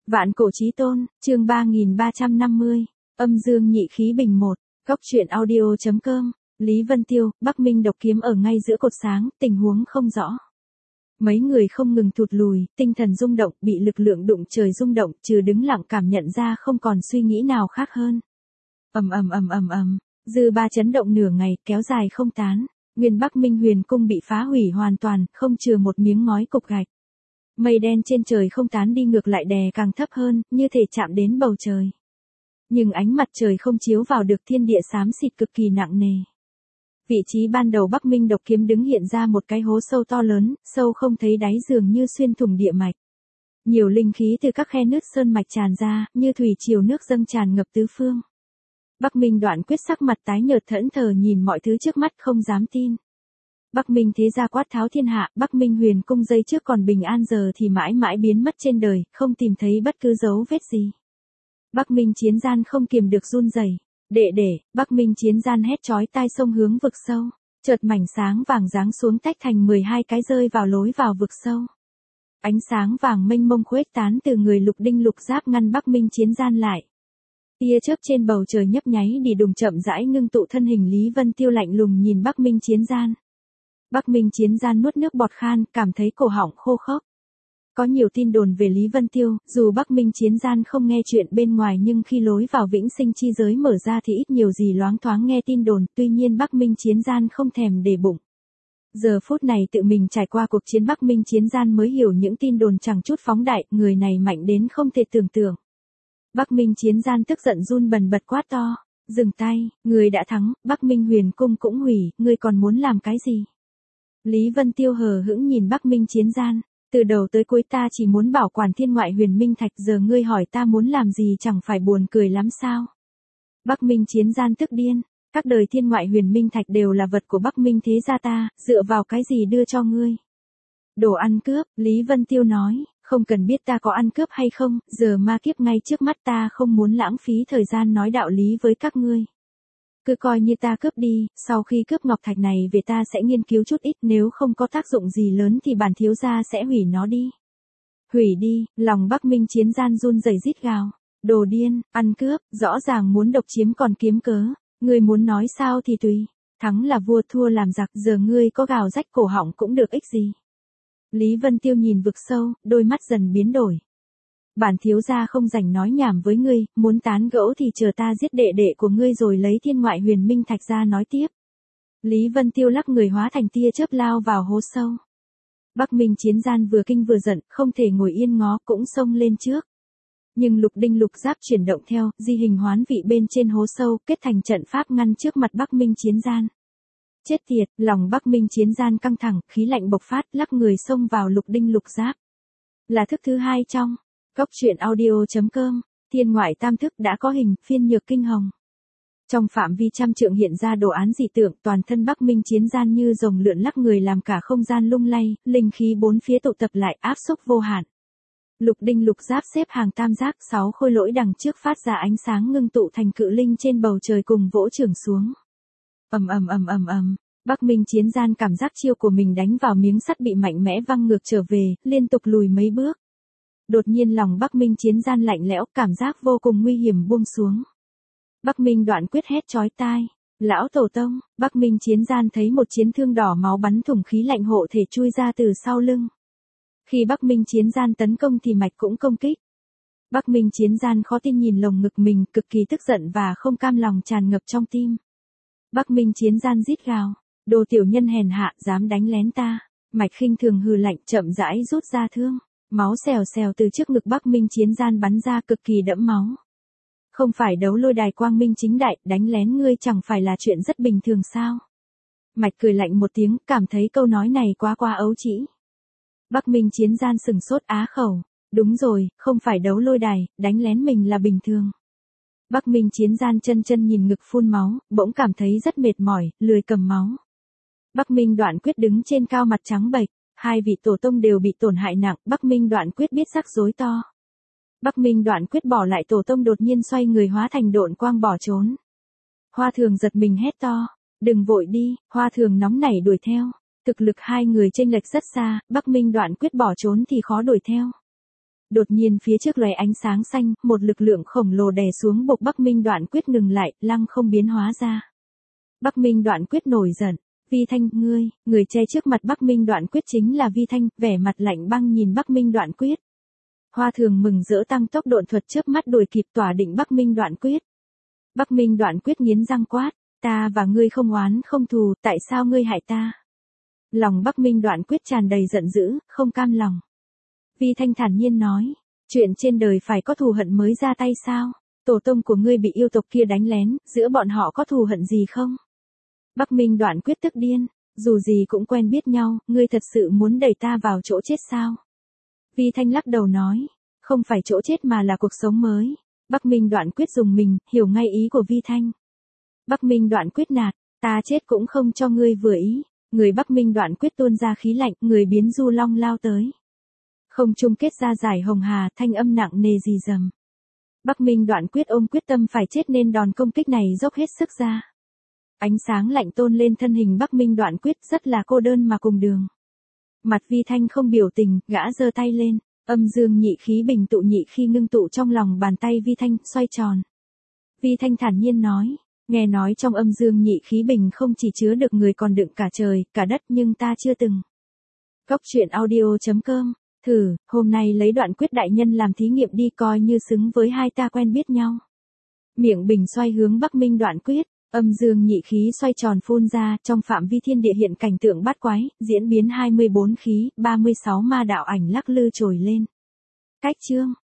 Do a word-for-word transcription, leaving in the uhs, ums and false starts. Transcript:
Vạn cổ chí tôn, chương ba nghìn ba trăm năm mươi, âm dương nhị khí bình một, góc truyện audio.com, Lý Vân Tiêu, Bắc Minh độc kiếm ở ngay giữa cột sáng, tình huống không rõ. Mấy người không ngừng thụt lùi, tinh thần rung động, bị lực lượng đụng trời rung động, trừ đứng lặng cảm nhận ra không còn suy nghĩ nào khác hơn. Ầm ầm ầm ầm ầm, dư ba chấn động nửa ngày, kéo dài không tán. Nguyên Bắc Minh Huyền cung bị phá hủy hoàn toàn, không chừa một miếng ngói cục gạch. Mây đen trên trời không tán đi ngược lại đè càng thấp hơn, như thể chạm đến bầu trời. Nhưng ánh mặt trời không chiếu vào được thiên địa xám xịt cực kỳ nặng nề. Vị trí ban đầu Bắc Minh độc kiếm đứng hiện ra một cái hố sâu to lớn, sâu không thấy đáy dường như xuyên thủng địa mạch. Nhiều linh khí từ các khe nứt sơn mạch tràn ra, như thủy triều nước dâng tràn ngập tứ phương. Bắc Minh Đoạn Quyết sắc mặt tái nhợt thẫn thờ nhìn mọi thứ trước mắt không dám tin. Bắc Minh thế gia quát tháo thiên hạ, Bắc Minh Huyền cung giây trước còn bình an giờ thì mãi mãi biến mất trên đời, không tìm thấy bất cứ dấu vết gì. Bắc Minh chiến gian không kiềm được run rẩy. Đệ đệ, Bắc Minh chiến gian hét chói tai sông hướng vực sâu, chợt mảnh sáng vàng giáng xuống tách thành mười hai cái rơi vào lối vào vực sâu. Ánh sáng vàng mênh mông khuếch tán từ người Lục Đinh Lục Giáp ngăn Bắc Minh chiến gian lại. Tia chớp trên bầu trời nhấp nháy đi đùng chậm rãi ngưng tụ thân hình Lý Vân Tiêu lạnh lùng nhìn Bắc Minh chiến gian. Bắc Minh chiến gian nuốt nước bọt khan, cảm thấy cổ họng khô khốc. Có nhiều tin đồn về Lý Vân Tiêu, dù Bắc Minh chiến gian không nghe chuyện bên ngoài nhưng khi lối vào vĩnh sinh chi giới mở ra thì ít nhiều gì loáng thoáng nghe tin đồn, tuy nhiên Bắc Minh chiến gian không thèm để bụng. Giờ phút này tự mình trải qua cuộc chiến Bắc Minh chiến gian mới hiểu những tin đồn chẳng chút phóng đại, người này mạnh đến không thể tưởng tượng. Bắc Minh chiến gian tức giận run bần bật quát to, dừng tay, người đã thắng, Bắc Minh Huyền cung cũng hủy, ngươi còn muốn làm cái gì? Lý Vân Tiêu hờ hững nhìn Bắc Minh chiến gian, từ đầu tới cuối ta chỉ muốn bảo quản thiên ngoại huyền minh thạch, giờ ngươi hỏi ta muốn làm gì chẳng phải buồn cười lắm sao? Bắc Minh chiến gian tức điên, các đời thiên ngoại huyền minh thạch đều là vật của Bắc Minh thế gia ta, dựa vào cái gì đưa cho ngươi? Đồ ăn cướp, Lý Vân Tiêu nói, không cần biết ta có ăn cướp hay không, giờ ma kiếp ngay trước mắt ta không muốn lãng phí thời gian nói đạo lý với các ngươi. Cứ coi như ta cướp đi, sau khi cướp ngọc thạch này về ta sẽ nghiên cứu chút ít, nếu không có tác dụng gì lớn thì bản thiếu gia sẽ hủy nó đi. Hủy đi, lòng Bắc Minh chiến gian run rẩy rít gào. Đồ điên, ăn cướp, rõ ràng muốn độc chiếm còn kiếm cớ, ngươi muốn nói sao thì tùy, thắng là vua thua làm giặc, giờ ngươi có gào rách cổ họng cũng được ích gì. Lý Vân Tiêu nhìn vực sâu, đôi mắt dần biến đổi. Bản thiếu gia không rảnh nói nhảm với ngươi, muốn tán gẫu thì chờ ta giết đệ đệ của ngươi rồi lấy thiên ngoại huyền minh thạch ra nói tiếp. Lý Vân Tiêu lắc người hóa thành tia chớp lao vào hố sâu. Bắc Minh chiến gian vừa kinh vừa giận, không thể ngồi yên ngó cũng xông lên trước. Nhưng Lục Đinh Lục Giáp chuyển động theo, di hình hoán vị bên trên hố sâu, kết thành trận pháp ngăn trước mặt Bắc Minh chiến gian. Chết tiệt, lòng Bắc Minh chiến gian căng thẳng, khí lạnh bộc phát, lắc người xông vào Lục Đinh Lục Giáp. Là thức thứ hai trong góc truyện audio.com, thiên ngoại tam thức đã có hình, phiên nhược kinh hồng. Trong phạm vi trăm trượng hiện ra đồ án dị tượng, toàn thân Bắc Minh chiến gian như rồng lượn lắc người làm cả không gian lung lay, linh khí bốn phía tụ tập lại áp xúc vô hạn. Lục Đinh Lục Giáp xếp hàng tam giác, sáu khôi lỗi đằng trước phát ra ánh sáng ngưng tụ thành cự linh trên bầu trời cùng vỗ chưởng xuống. Ầm ầm ầm ầm ầm, Bắc Minh chiến gian cảm giác chiêu của mình đánh vào miếng sắt bị mạnh mẽ văng ngược trở về, liên tục lùi mấy bước. Đột nhiên lòng Bắc Minh chiến gian lạnh lẽo, cảm giác vô cùng nguy hiểm buông xuống. Bắc Minh Đoạn Quyết hét chói tai, lão tổ tông, Bắc Minh chiến gian thấy một chiến thương đỏ máu bắn thủng khí lạnh hộ thể chui ra từ sau lưng. Khi Bắc Minh chiến gian tấn công thì mạch cũng công kích. Bắc Minh chiến gian khó tin nhìn lồng ngực mình, cực kỳ tức giận và không cam lòng tràn ngập trong tim. Bắc Minh chiến gian rít gào, đồ tiểu nhân hèn hạ, dám đánh lén ta. Mạch khinh thường hừ lạnh, chậm rãi rút ra thương. Máu xèo xèo từ trước ngực Bắc Minh chiến gian bắn ra cực kỳ đẫm máu. Không phải đấu lôi đài quang minh chính đại, đánh lén ngươi chẳng phải là chuyện rất bình thường sao? Mạch cười lạnh một tiếng, cảm thấy câu nói này quá quá ấu trĩ. Bắc Minh chiến gian sừng sốt á khẩu. Đúng rồi, không phải đấu lôi đài, đánh lén mình là bình thường. Bắc Minh chiến gian chân chân nhìn ngực phun máu, bỗng cảm thấy rất mệt mỏi, lười cầm máu. Bắc Minh Đoạn Quyết đứng trên cao mặt trắng bệch. Hai vị tổ tông đều bị tổn hại nặng, Bắc Minh Đoạn Quyết biết rắc rối to. Bắc Minh Đoạn Quyết bỏ lại tổ tông đột nhiên xoay người hóa thành độn quang bỏ trốn. Hoa Thường giật mình hét to, đừng vội đi, Hoa Thường nóng nảy đuổi theo. Thực lực hai người chênh lệch rất xa, Bắc Minh Đoạn Quyết bỏ trốn thì khó đuổi theo. Đột nhiên phía trước lóe ánh sáng xanh, một lực lượng khổng lồ đè xuống bộc Bắc Minh Đoạn Quyết ngừng lại, lăng không biến hóa ra. Bắc Minh Đoạn Quyết nổi giận, Vi Thanh, ngươi, người che trước mặt Bắc Minh Đoạn Quyết chính là Vi Thanh, vẻ mặt lạnh băng nhìn Bắc Minh Đoạn Quyết. Hoa Thường mừng rỡ tăng tốc độn thuật chớp mắt đuổi kịp tỏa định Bắc Minh Đoạn Quyết. Bắc Minh Đoạn Quyết nghiến răng quát, ta và ngươi không oán không thù, tại sao ngươi hại ta? Lòng Bắc Minh Đoạn Quyết tràn đầy giận dữ, không cam lòng. Vi Thanh thản nhiên nói, chuyện trên đời phải có thù hận mới ra tay sao? Tổ tông của ngươi bị yêu tộc kia đánh lén, giữa bọn họ có thù hận gì không? Bắc Minh Đoạn Quyết tức điên, dù gì cũng quen biết nhau, ngươi thật sự muốn đẩy ta vào chỗ chết sao? Vi Thanh lắc đầu nói, không phải chỗ chết mà là cuộc sống mới. Bắc Minh Đoạn Quyết dùng mình, hiểu ngay ý của Vi Thanh. Bắc Minh Đoạn Quyết nạt, ta chết cũng không cho ngươi vừa ý. Người Bắc Minh Đoạn Quyết tuôn ra khí lạnh, người biến du long lao tới. Không chung kết ra giải hồng hà, thanh âm nặng nề rì rầm. Bắc Minh Đoạn Quyết ôm quyết tâm phải chết nên đòn công kích này dốc hết sức ra. Ánh sáng lạnh tôn lên thân hình Bắc Minh Đoạn Quyết, rất là cô đơn mà cùng đường. Mặt Vi Thanh không biểu tình, gã giơ tay lên, âm dương nhị khí bình tụ nhị khi ngưng tụ trong lòng bàn tay Vi Thanh, xoay tròn. Vi Thanh thản nhiên nói, nghe nói trong âm dương nhị khí bình không chỉ chứa được người còn đựng cả trời, cả đất, nhưng ta chưa từng. Góc truyện audio chấm com, thử, hôm nay lấy Đoạn Quyết đại nhân làm thí nghiệm đi, coi như xứng với hai ta quen biết nhau. Miệng bình xoay hướng Bắc Minh Đoạn Quyết, âm dương nhị khí xoay tròn phun ra, trong phạm vi thiên địa hiện cảnh tượng bát quái, diễn biến hai mươi bốn khí, ba mươi sáu ma đạo ảnh lắc lư trồi lên. Cách chương